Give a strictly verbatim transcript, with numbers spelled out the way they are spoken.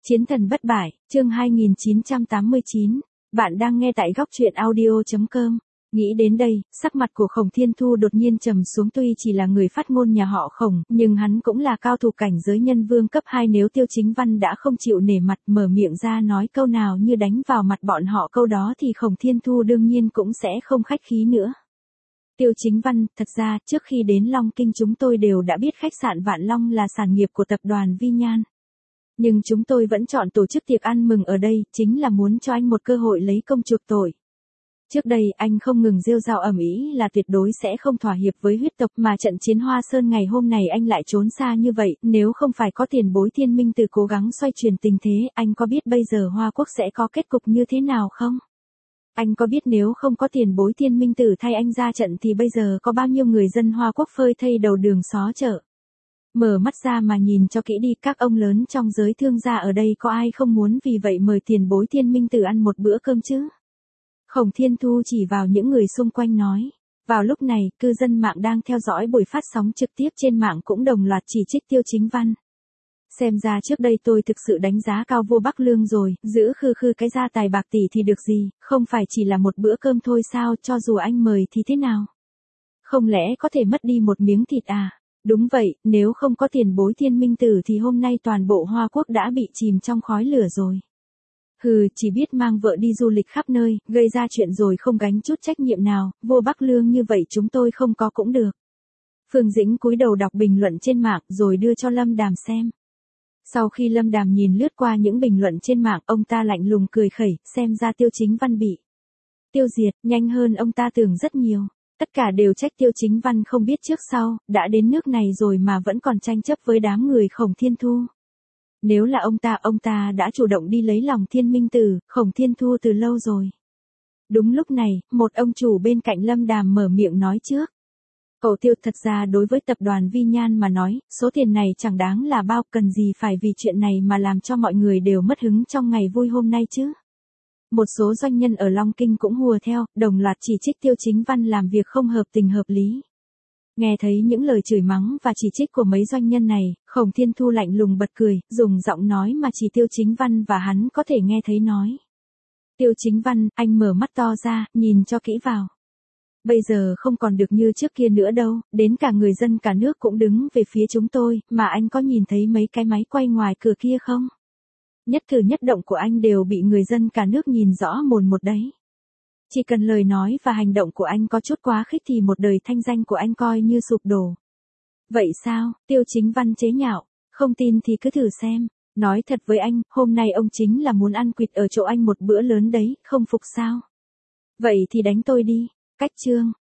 Chiến thần bất bại, chương hai nghìn chín trăm tám mươi chín. Bạn đang nghe tại góc truyện audio chấm com. Nghĩ đến đây, sắc mặt của Khổng Thiên Thu đột nhiên trầm xuống, tuy chỉ là người phát ngôn nhà họ Khổng, nhưng hắn cũng là cao thủ cảnh giới nhân vương cấp hai, nếu Tiêu Chính Văn đã không chịu nể mặt mở miệng ra nói câu nào như đánh vào mặt bọn họ câu đó thì Khổng Thiên Thu đương nhiên cũng sẽ không khách khí nữa. Tiêu Chính Văn, thật ra, trước khi đến Long Kinh chúng tôi đều đã biết khách sạn Vạn Long là sản nghiệp của tập đoàn Vi Nhan. Nhưng chúng tôi vẫn chọn tổ chức tiệc ăn mừng ở đây, chính là muốn cho anh một cơ hội lấy công chuộc tội. Trước đây anh không ngừng rêu rao ầm ĩ là tuyệt đối sẽ không thỏa hiệp với huyết tộc, mà trận chiến Hoa Sơn ngày hôm này anh lại trốn xa như vậy, nếu không phải có tiền bối Thiên Minh Tử cố gắng xoay chuyển tình thế, anh có biết bây giờ Hoa Quốc sẽ có kết cục như thế nào không? Anh có biết nếu không có tiền bối Thiên Minh Tử thay anh ra trận thì bây giờ có bao nhiêu người dân Hoa Quốc phơi thây đầu đường xó chợ? Mở mắt ra mà nhìn cho kỹ đi, các ông lớn trong giới thương gia ở đây có ai không muốn vì vậy mời tiền bối Thiên Minh Tử ăn một bữa cơm chứ? Khổng Thiên Thu chỉ vào những người xung quanh nói. Vào lúc này, cư dân mạng đang theo dõi buổi phát sóng trực tiếp trên mạng cũng đồng loạt chỉ trích Tiêu Chính Văn. Xem ra trước đây tôi thực sự đánh giá cao vua Bắc Lương rồi, giữ khư khư cái gia tài bạc tỷ thì được gì, không phải chỉ là một bữa cơm thôi sao, cho dù anh mời thì thế nào? Không lẽ có thể mất đi một miếng thịt à? Đúng vậy, nếu không có tiền bối Thiên Minh Tử thì hôm nay toàn bộ Hoa Quốc đã bị chìm trong khói lửa rồi. Hừ, chỉ biết mang vợ đi du lịch khắp nơi, gây ra chuyện rồi không gánh chút trách nhiệm nào, vua Bắc Lương như vậy chúng tôi không có cũng được. Phương Dĩnh cúi đầu đọc bình luận trên mạng rồi đưa cho Lâm Đàm xem. Sau khi Lâm Đàm nhìn lướt qua những bình luận trên mạng, ông ta lạnh lùng cười khẩy, xem ra Tiêu Chính Văn bị tiêu diệt, nhanh hơn ông ta tưởng rất nhiều. Tất cả đều trách Tiêu Chính Văn không biết trước sau, đã đến nước này rồi mà vẫn còn tranh chấp với đám người Khổng Thiên Thu. Nếu là ông ta, ông ta đã chủ động đi lấy lòng Thiên Minh Tử, Khổng Thiên Thu từ lâu rồi. Đúng lúc này, một ông chủ bên cạnh Lâm Đàm mở miệng nói trước. Cậu Tiêu, thật ra đối với tập đoàn Vi Nhan mà nói, số tiền này chẳng đáng là bao, cần gì phải vì chuyện này mà làm cho mọi người đều mất hứng trong ngày vui hôm nay chứ. Một số doanh nhân ở Long Kinh cũng hùa theo, đồng loạt chỉ trích Tiêu Chính Văn làm việc không hợp tình hợp lý. Nghe thấy những lời chửi mắng và chỉ trích của mấy doanh nhân này, Khổng Thiên Thu lạnh lùng bật cười, dùng giọng nói mà chỉ Tiêu Chính Văn và hắn có thể nghe thấy nói. Tiêu Chính Văn, anh mở mắt to ra, nhìn cho kỹ vào. Bây giờ không còn được như trước kia nữa đâu, đến cả người dân cả nước cũng đứng về phía chúng tôi, mà anh có nhìn thấy mấy cái máy quay ngoài cửa kia không? Nhất cử nhất động của anh đều bị người dân cả nước nhìn rõ mồn một đấy. Chỉ cần lời nói và hành động của anh có chút quá khích thì một đời thanh danh của anh coi như sụp đổ. Vậy sao? Tiêu Chính Văn chế nhạo, không tin thì cứ thử xem. Nói thật với anh, hôm nay ông chính là muốn ăn quỵt ở chỗ anh một bữa lớn đấy, không phục sao? Vậy thì đánh tôi đi. Cách chương.